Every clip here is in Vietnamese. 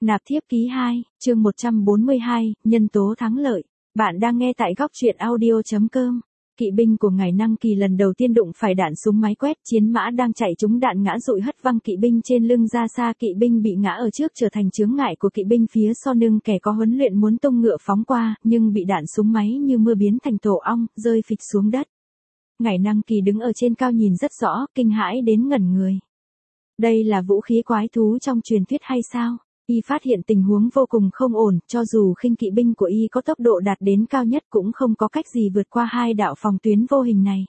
Nạp thiếp ký 2, chương 142, nhân tố thắng lợi. Bạn đang nghe tại góc truyện audio.com. Kỵ binh của ngài Năng Kỳ lần đầu tiên đụng phải đạn súng máy quét, chiến mã đang chạy trúng đạn ngã dụi hất văng kỵ binh trên lưng ra xa. Kỵ binh bị ngã ở trước trở thành chướng ngại của kỵ binh phía sau lưng. Kẻ có huấn luyện muốn tung ngựa phóng qua, nhưng bị đạn súng máy như mưa biến thành tổ ong, rơi phịch xuống đất. Ngài Năng Kỳ đứng ở trên cao nhìn rất rõ, kinh hãi đến ngẩn người. Đây là vũ khí quái thú trong truyền thuyết hay sao? Y phát hiện tình huống vô cùng không ổn, cho dù khinh kỵ binh của Y có tốc độ đạt đến cao nhất cũng không có cách gì vượt qua hai đạo phòng tuyến vô hình này.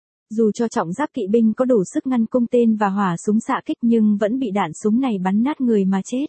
Dù cho trọng giáp kỵ binh có đủ sức ngăn cung tên và hỏa súng xạ kích nhưng vẫn bị đạn súng này bắn nát người mà chết.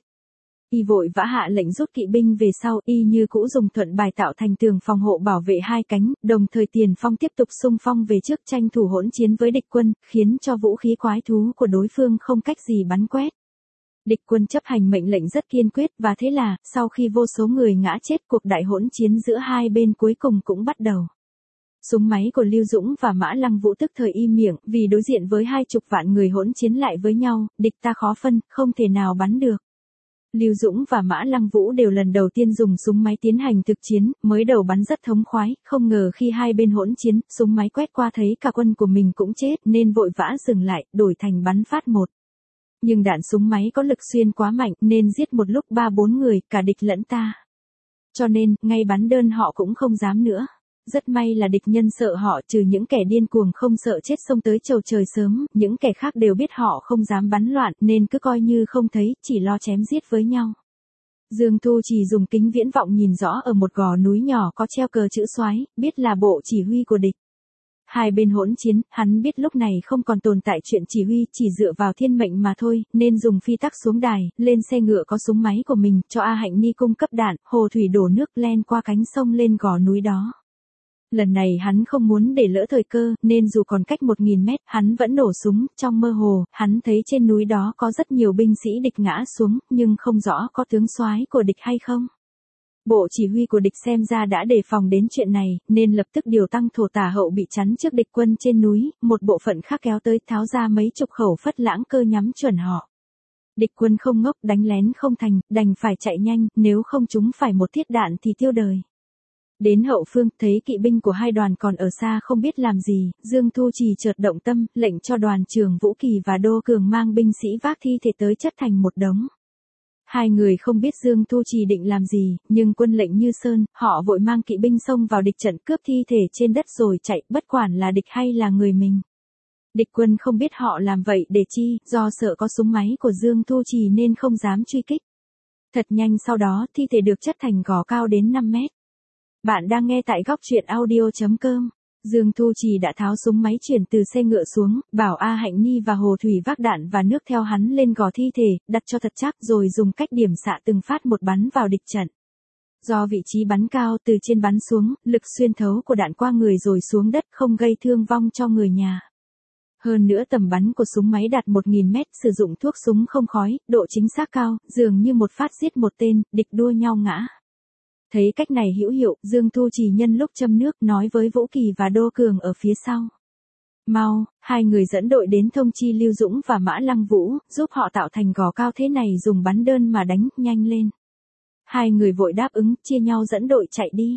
Y vội vã hạ lệnh rút kỵ binh về sau, Y như cũ dùng thuận bài tạo thành tường phòng hộ bảo vệ hai cánh, đồng thời tiền phong tiếp tục xung phong về trước tranh thủ hỗn chiến với địch quân, khiến cho vũ khí quái thú của đối phương không cách gì bắn quét. Địch quân chấp hành mệnh lệnh rất kiên quyết và thế là, sau khi vô số người ngã chết, cuộc đại hỗn chiến giữa hai bên cuối cùng cũng bắt đầu. Súng máy của Lưu Dũng và Mã Lăng Vũ tức thời im miệng, vì đối diện với 20 vạn người hỗn chiến lại với nhau, địch ta khó phân, không thể nào bắn được. Lưu Dũng và Mã Lăng Vũ đều lần đầu tiên dùng súng máy tiến hành thực chiến, mới đầu bắn rất thống khoái, không ngờ khi hai bên hỗn chiến, súng máy quét qua thấy cả quân của mình cũng chết nên vội vã dừng lại, đổi thành bắn phát một. Nhưng đạn súng máy có lực xuyên quá mạnh nên giết một lúc 3-4 người, cả địch lẫn ta. Cho nên, ngay bắn đơn họ cũng không dám nữa. Rất may là địch nhân sợ họ, trừ những kẻ điên cuồng không sợ chết xông tới chầu trời sớm, những kẻ khác đều biết họ không dám bắn loạn nên cứ coi như không thấy, chỉ lo chém giết với nhau. Dương Thu chỉ dùng kính viễn vọng nhìn rõ ở một gò núi nhỏ có treo cờ chữ soái, biết là bộ chỉ huy của địch. Hai bên hỗn chiến, hắn biết lúc này không còn tồn tại chuyện chỉ huy, chỉ dựa vào thiên mệnh mà thôi, nên dùng phi tắc xuống đài, lên xe ngựa có súng máy của mình, cho A Hạnh Ni cung cấp đạn, hồ thủy đổ nước len qua cánh sông lên gò núi đó. Lần này hắn không muốn để lỡ thời cơ, nên dù còn cách 1000 mét, hắn vẫn nổ súng, trong mơ hồ, hắn thấy trên núi đó có rất nhiều binh sĩ địch ngã xuống, nhưng không rõ có tướng soái của địch hay không. Bộ chỉ huy của địch xem ra đã đề phòng đến chuyện này, nên lập tức điều tăng thổ tả hậu bị chắn trước địch quân trên núi, một bộ phận khác kéo tới tháo ra mấy chục khẩu phất lãng cơ nhắm chuẩn họ. Địch quân không ngốc, đánh lén không thành, đành phải chạy nhanh, nếu không chúng phải một thiết đạn thì tiêu đời. Đến hậu phương, thấy kỵ binh của hai đoàn còn ở xa không biết làm gì, Dương Thu Trì chợt động tâm, lệnh cho đoàn trưởng Vũ Kỳ và Đô Cường mang binh sĩ vác thi thể tới chất thành một đống. Hai người không biết Dương Thu Trì định làm gì, nhưng quân lệnh như sơn, họ vội mang kỵ binh xông vào địch trận cướp thi thể trên đất rồi chạy, bất quản là địch hay là người mình. Địch quân không biết họ làm vậy để chi, do sợ có súng máy của Dương Thu Trì nên không dám truy kích. Thật nhanh sau đó, thi thể được chất thành gò cao đến 5 mét. Bạn đang nghe tại góc truyện audio.com. Dương Thu Trì đã tháo súng máy chuyển từ xe ngựa xuống, bảo A Hạnh Ni và Hồ Thủy vác đạn và nước theo hắn lên gò thi thể, đặt cho thật chắc rồi dùng cách điểm xạ từng phát một bắn vào địch trận. Do vị trí bắn cao, từ trên bắn xuống, lực xuyên thấu của đạn qua người rồi xuống đất không gây thương vong cho người nhà. Hơn nữa tầm bắn của súng máy đạt 1000 mét, sử dụng thuốc súng không khói, độ chính xác cao, dường như một phát giết một tên, địch đua nhau ngã. Thấy cách này hữu hiệu, Dương Thu Trì nhân lúc châm nước nói với Vũ Kỳ và Đô Cường ở phía sau. Mau, hai người dẫn đội đến thông chi Lưu Dũng và Mã Lăng Vũ, giúp họ tạo thành gò cao thế này dùng bắn đơn mà đánh, nhanh lên. Hai người vội đáp ứng, chia nhau dẫn đội chạy đi.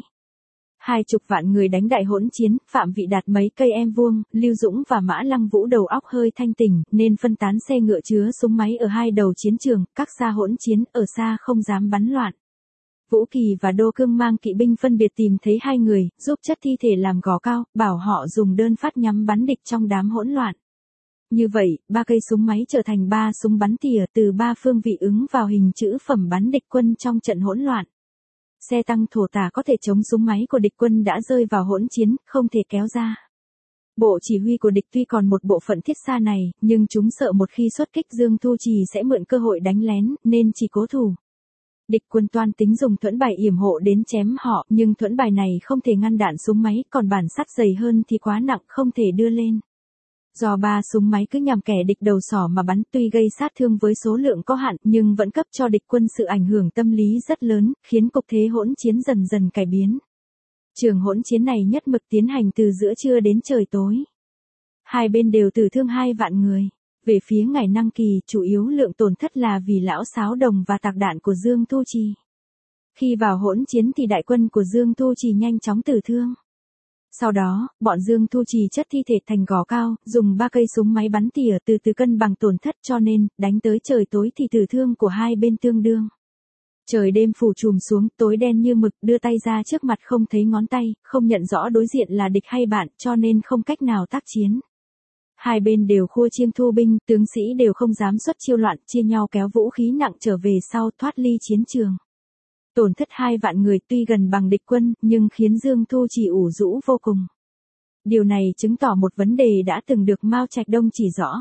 20 vạn người đánh đại hỗn chiến, phạm vị đạt mấy cây em vuông, Lưu Dũng và Mã Lăng Vũ đầu óc hơi thanh tỉnh, nên phân tán xe ngựa chứa súng máy ở hai đầu chiến trường, các xa hỗn chiến, ở xa không dám bắn loạn. Vũ Kỳ và Đô Cương mang kỵ binh phân biệt tìm thấy hai người, giúp chất thi thể làm gò cao, bảo họ dùng đơn phát nhắm bắn địch trong đám hỗn loạn. Như vậy, 3 cây súng máy trở thành 3 súng bắn tỉa từ 3 phương vị ứng vào hình chữ phẩm bắn địch quân trong trận hỗn loạn. Xe tăng thổ tả có thể chống súng máy của địch quân đã rơi vào hỗn chiến, không thể kéo ra. Bộ chỉ huy của địch tuy còn một bộ phận thiết xa này, nhưng chúng sợ một khi xuất kích Dương Thu Trì sẽ mượn cơ hội đánh lén, nên chỉ cố thủ. Địch quân toan tính dùng thuẫn bài yểm hộ đến chém họ, nhưng thuẫn bài này không thể ngăn đạn súng máy, còn bản sắt dày hơn thì quá nặng, không thể đưa lên. Do 3 súng máy cứ nhằm kẻ địch đầu sỏ mà bắn, tuy gây sát thương với số lượng có hạn, nhưng vẫn cấp cho địch quân sự ảnh hưởng tâm lý rất lớn, khiến cục thế hỗn chiến dần dần cải biến. Trường hỗn chiến này nhất mực tiến hành từ giữa trưa đến trời tối. Hai bên đều tử thương 2 vạn người. Về phía ngải Năng Kỳ, chủ yếu lượng tổn thất là vì lão Sáo Đồng và tạc đạn của Dương Thu Trì. Khi vào hỗn chiến thì đại quân của Dương Thu Trì nhanh chóng tử thương. Sau đó, bọn Dương Thu Trì chất thi thể thành gò cao, dùng 3 cây súng máy bắn tỉa từ từ cân bằng tổn thất, cho nên, đánh tới trời tối thì tử thương của hai bên tương đương. Trời đêm phủ trùm xuống, tối đen như mực, đưa tay ra trước mặt không thấy ngón tay, không nhận rõ đối diện là địch hay bạn, cho nên không cách nào tác chiến. Hai bên đều khua chiêng thu binh, tướng sĩ đều không dám xuất chiêu loạn, chia nhau kéo vũ khí nặng trở về sau, thoát ly chiến trường. Tổn thất 2 vạn người tuy gần bằng địch quân, nhưng khiến Dương Thu Trì ủ rũ vô cùng. Điều này chứng tỏ một vấn đề đã từng được Mao Trạch Đông chỉ rõ.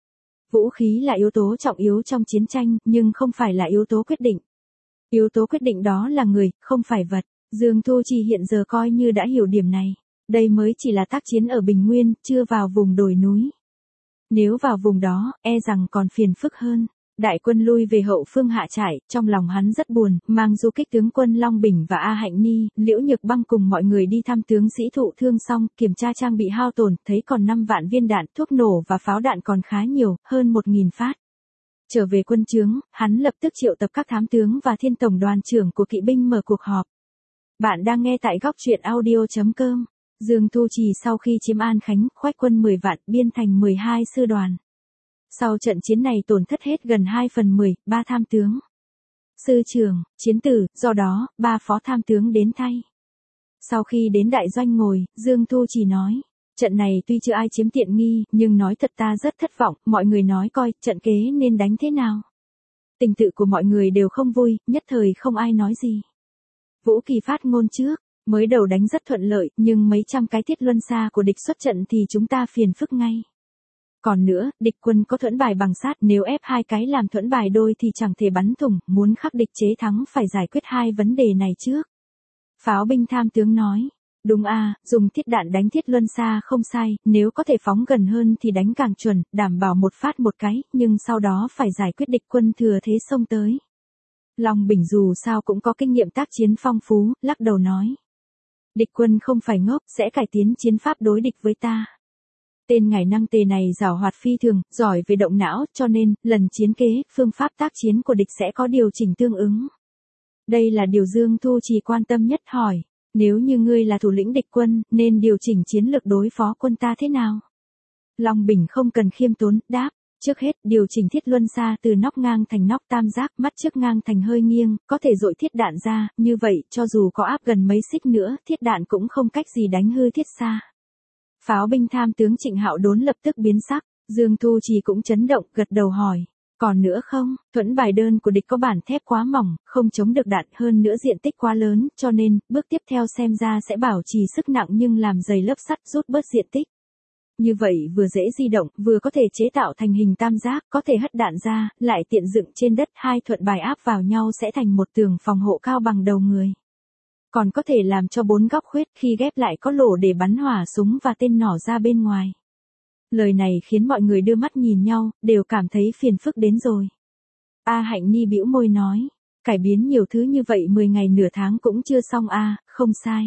Vũ khí là yếu tố trọng yếu trong chiến tranh, nhưng không phải là yếu tố quyết định. Yếu tố quyết định đó là người, không phải vật. Dương Thu Trì hiện giờ coi như đã hiểu điểm này. Đây mới chỉ là tác chiến ở Bình Nguyên, chưa vào vùng đồi núi. Nếu vào vùng đó, e rằng còn phiền phức hơn. Đại quân lui về hậu phương hạ trại, trong lòng hắn rất buồn, mang du kích tướng quân Long Bình và A Hạnh Ni, Liễu Nhược Băng cùng mọi người đi thăm tướng sĩ thụ thương xong, kiểm tra trang bị hao tổn, thấy còn 5 vạn viên đạn, thuốc nổ và pháo đạn còn khá nhiều, hơn 1.000 phát. Trở về quân trướng, hắn lập tức triệu tập các thám tướng và thiên tổng đoàn trưởng của kỵ binh mở cuộc họp. Bạn đang nghe tại góc truyện audio.com. Dương Thu Trì sau khi chiếm An Khánh, khoách quân 10 vạn, biên thành 12 sư đoàn. Sau trận chiến này tổn thất hết gần 2/10, 3 tham tướng. Sư trưởng, chiến tử, do đó, 3 phó tham tướng đến thay. Sau khi đến đại doanh ngồi, Dương Thu Trì nói, trận này tuy chưa ai chiếm tiện nghi, nhưng nói thật ta rất thất vọng, mọi người nói coi, trận kế nên đánh thế nào. Tình tự của mọi người đều không vui, nhất thời không ai nói gì. Vũ Kỳ phát ngôn trước, mới đầu đánh rất thuận lợi, nhưng mấy trăm cái thiết luân xa của địch xuất trận thì chúng ta phiền phức ngay. Còn nữa, địch quân có thuẫn bài bằng sát, nếu ép 2 cái làm thuẫn bài đôi thì chẳng thể bắn thủng, muốn khắc địch chế thắng phải giải quyết 2 vấn đề này trước. Pháo binh tham tướng nói, đúng dùng thiết đạn đánh thiết luân xa không sai, nếu có thể phóng gần hơn thì đánh càng chuẩn, đảm bảo một phát một cái, nhưng sau đó phải giải quyết địch quân thừa thế xông tới. Long Bình dù sao cũng có kinh nghiệm tác chiến phong phú, lắc đầu nói. Địch quân không phải ngốc, sẽ cải tiến chiến pháp đối địch với ta. Tên ngải Năng Tề này giàu hoạt phi thường, giỏi về động não, cho nên, lần chiến kế, phương pháp tác chiến của địch sẽ có điều chỉnh tương ứng. Đây là điều Dương Thu Trì quan tâm nhất, hỏi, nếu như ngươi là thủ lĩnh địch quân, nên điều chỉnh chiến lược đối phó quân ta thế nào? Long Bình không cần khiêm tốn, đáp, trước hết, điều chỉnh thiết luân xa từ nóc ngang thành nóc tam giác, mắt trước ngang thành hơi nghiêng, có thể dội thiết đạn ra, như vậy, cho dù có áp gần mấy xích nữa, thiết đạn cũng không cách gì đánh hư thiết xa. Pháo binh tham tướng Trịnh Hạo Đốn lập tức biến sắc, Dương Thu Trì cũng chấn động, gật đầu hỏi, còn nữa không, thuẫn bài đơn của địch có bản thép quá mỏng, không chống được đạn, hơn nữa diện tích quá lớn, cho nên, bước tiếp theo xem ra sẽ bảo trì sức nặng nhưng làm dày lớp sắt, rút bớt diện tích. Như vậy vừa dễ di động, vừa có thể chế tạo thành hình tam giác, có thể hất đạn ra, lại tiện dựng trên đất, 2 thuận bài áp vào nhau sẽ thành một tường phòng hộ cao bằng đầu người. Còn có thể làm cho 4 góc khuyết, khi ghép lại có lỗ để bắn hỏa súng và tên nỏ ra bên ngoài. Lời này khiến mọi người đưa mắt nhìn nhau, đều cảm thấy phiền phức đến rồi. A Hạnh Ni bĩu môi nói, cải biến nhiều thứ như vậy 10 ngày nửa tháng cũng chưa xong không sai.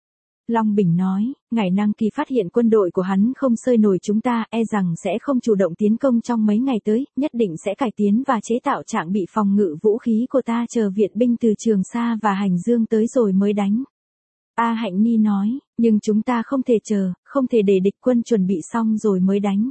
Long Bình nói, ngải Năng Kỳ phát hiện quân đội của hắn không xơi nổi chúng ta, e rằng sẽ không chủ động tiến công trong mấy ngày tới, nhất định sẽ cải tiến và chế tạo trạng bị phòng ngự vũ khí của ta chờ viện binh từ Trường Sa và Hành Dương tới rồi mới đánh. A Hạnh Ni nói, nhưng chúng ta không thể chờ, không thể để địch quân chuẩn bị xong rồi mới đánh.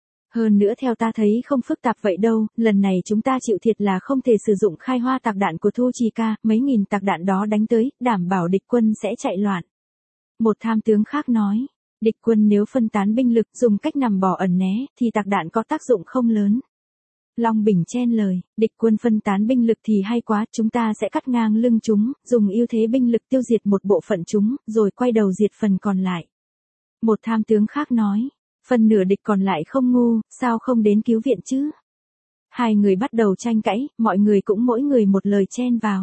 Hơn nữa theo ta thấy không phức tạp vậy đâu, lần này chúng ta chịu thiệt là không thể sử dụng khai hoa tạc đạn của Thu Trì ca, mấy nghìn tạc đạn đó đánh tới, đảm bảo địch quân sẽ chạy loạn. Một tham tướng khác nói, địch quân nếu phân tán binh lực dùng cách nằm bò ẩn né, thì tạc đạn có tác dụng không lớn. Long Bình chen lời, địch quân phân tán binh lực thì hay quá, chúng ta sẽ cắt ngang lưng chúng, dùng ưu thế binh lực tiêu diệt một bộ phận chúng, rồi quay đầu diệt phần còn lại. Một tham tướng khác nói, phần nửa địch còn lại không ngu, sao không đến cứu viện chứ? Hai người bắt đầu tranh cãi, mọi người cũng mỗi người một lời chen vào.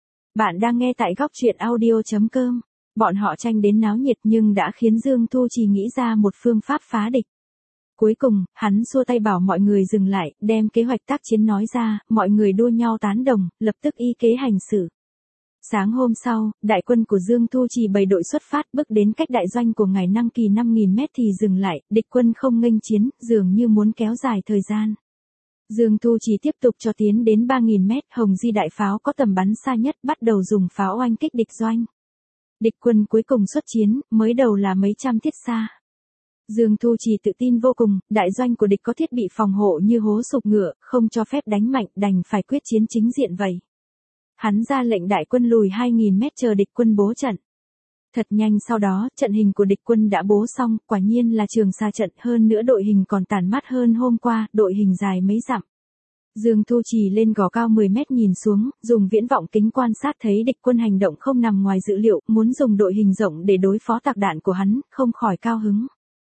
Bạn đang nghe tại góc truyện audio.com. Bọn họ tranh đến náo nhiệt nhưng đã khiến Dương Thu Trì nghĩ ra một phương pháp phá địch. Cuối cùng, hắn xua tay bảo mọi người dừng lại, đem kế hoạch tác chiến nói ra, mọi người đua nhau tán đồng, lập tức y kế hành xử. Sáng hôm sau, đại quân của Dương Thu Trì bày đội xuất phát bước đến cách đại doanh của ngài Năng Kỳ 5.000 mét thì dừng lại, địch quân không nghênh chiến, dường như muốn kéo dài thời gian. Dương Thu Trì tiếp tục cho tiến đến 3.000 mét, Hồng Di đại pháo có tầm bắn xa nhất bắt đầu dùng pháo oanh kích địch doanh. Địch quân cuối cùng xuất chiến, mới đầu là mấy trăm thiết xa. Dương Thu Trì tự tin vô cùng, đại doanh của địch có thiết bị phòng hộ như hố sục ngựa, không cho phép đánh mạnh, đành phải quyết chiến chính diện vậy. Hắn ra lệnh đại quân lùi 2.000 mét chờ địch quân bố trận. Thật nhanh sau đó, trận hình của địch quân đã bố xong, quả nhiên là Trường Sa trận, hơn nữa đội hình còn tản mát hơn hôm qua, đội hình dài mấy dặm. Dương Thu Trì lên gò cao 10 mét nhìn xuống, dùng viễn vọng kính quan sát thấy địch quân hành động không nằm ngoài dự liệu, muốn dùng đội hình rộng để đối phó tạc đạn của hắn, không khỏi cao hứng.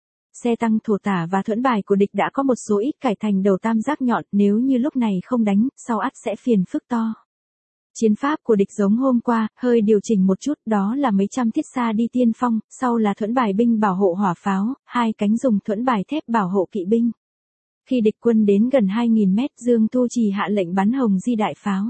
Xe tăng thổ tả và thuẫn bài của địch đã có một số ít cải thành đầu tam giác nhọn, nếu như lúc này không đánh, sau ắt sẽ phiền phức to. Chiến pháp của địch giống hôm qua, hơi điều chỉnh một chút, đó là mấy trăm thiết xa đi tiên phong, sau là thuẫn bài binh bảo hộ hỏa pháo, hai cánh dùng thuẫn bài thép bảo hộ kỵ binh. Khi địch quân đến gần 2.000 mét, Dương Thu Trì hạ lệnh bắn Hồng Di đại pháo.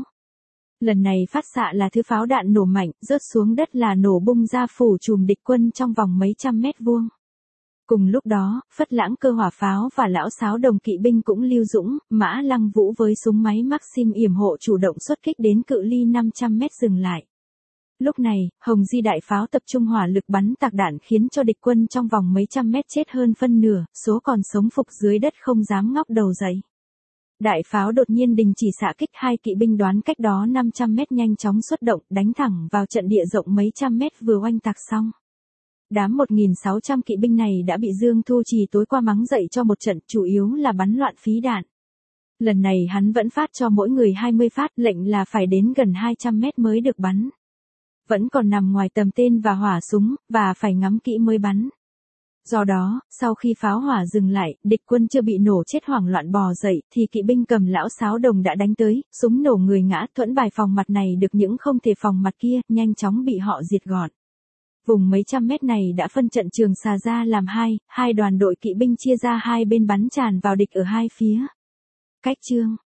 Lần này phát xạ là thứ pháo đạn nổ mạnh, rớt xuống đất là nổ bung ra phủ trùm địch quân trong vòng mấy trăm mét vuông. Cùng lúc đó, Phất Lãng Cơ hỏa pháo và Lão Sáo Đồng kỵ binh cũng lưu dũng, Mã Lăng Vũ với súng máy Maxim yểm hộ chủ động xuất kích đến cự ly 500 mét dừng lại. Lúc này, Hồng Di đại pháo tập trung hỏa lực bắn tạc đạn khiến cho địch quân trong vòng mấy trăm mét chết hơn phân nửa, số còn sống phục dưới đất không dám ngóc đầu dậy. Đại pháo đột nhiên đình chỉ xạ kích, hai kỵ binh đoán cách đó 500 mét nhanh chóng xuất động, đánh thẳng vào trận địa rộng mấy trăm mét vừa oanh tạc xong. Đám 1.600 kỵ binh này đã bị Dương Thu Trì tối qua mắng dậy cho một trận, chủ yếu là bắn loạn phí đạn. Lần này hắn vẫn phát cho mỗi người 20 phát, lệnh là phải đến gần 200 mét mới được bắn. Vẫn còn nằm ngoài tầm tên và hỏa súng, và phải ngắm kỹ mới bắn. Do đó, sau khi pháo hỏa dừng lại, địch quân chưa bị nổ chết hoảng loạn bò dậy, thì kỵ binh cầm Lão Sáo Đồng đã đánh tới, súng nổ người ngã, thuẫn bài phòng mặt này được những không thể phòng mặt kia, nhanh chóng bị họ diệt gọn. Vùng mấy trăm mét này đã phân trận Trường Xà ra làm hai đoàn đội kỵ binh chia ra hai bên bắn tràn vào địch ở hai phía. Cách chương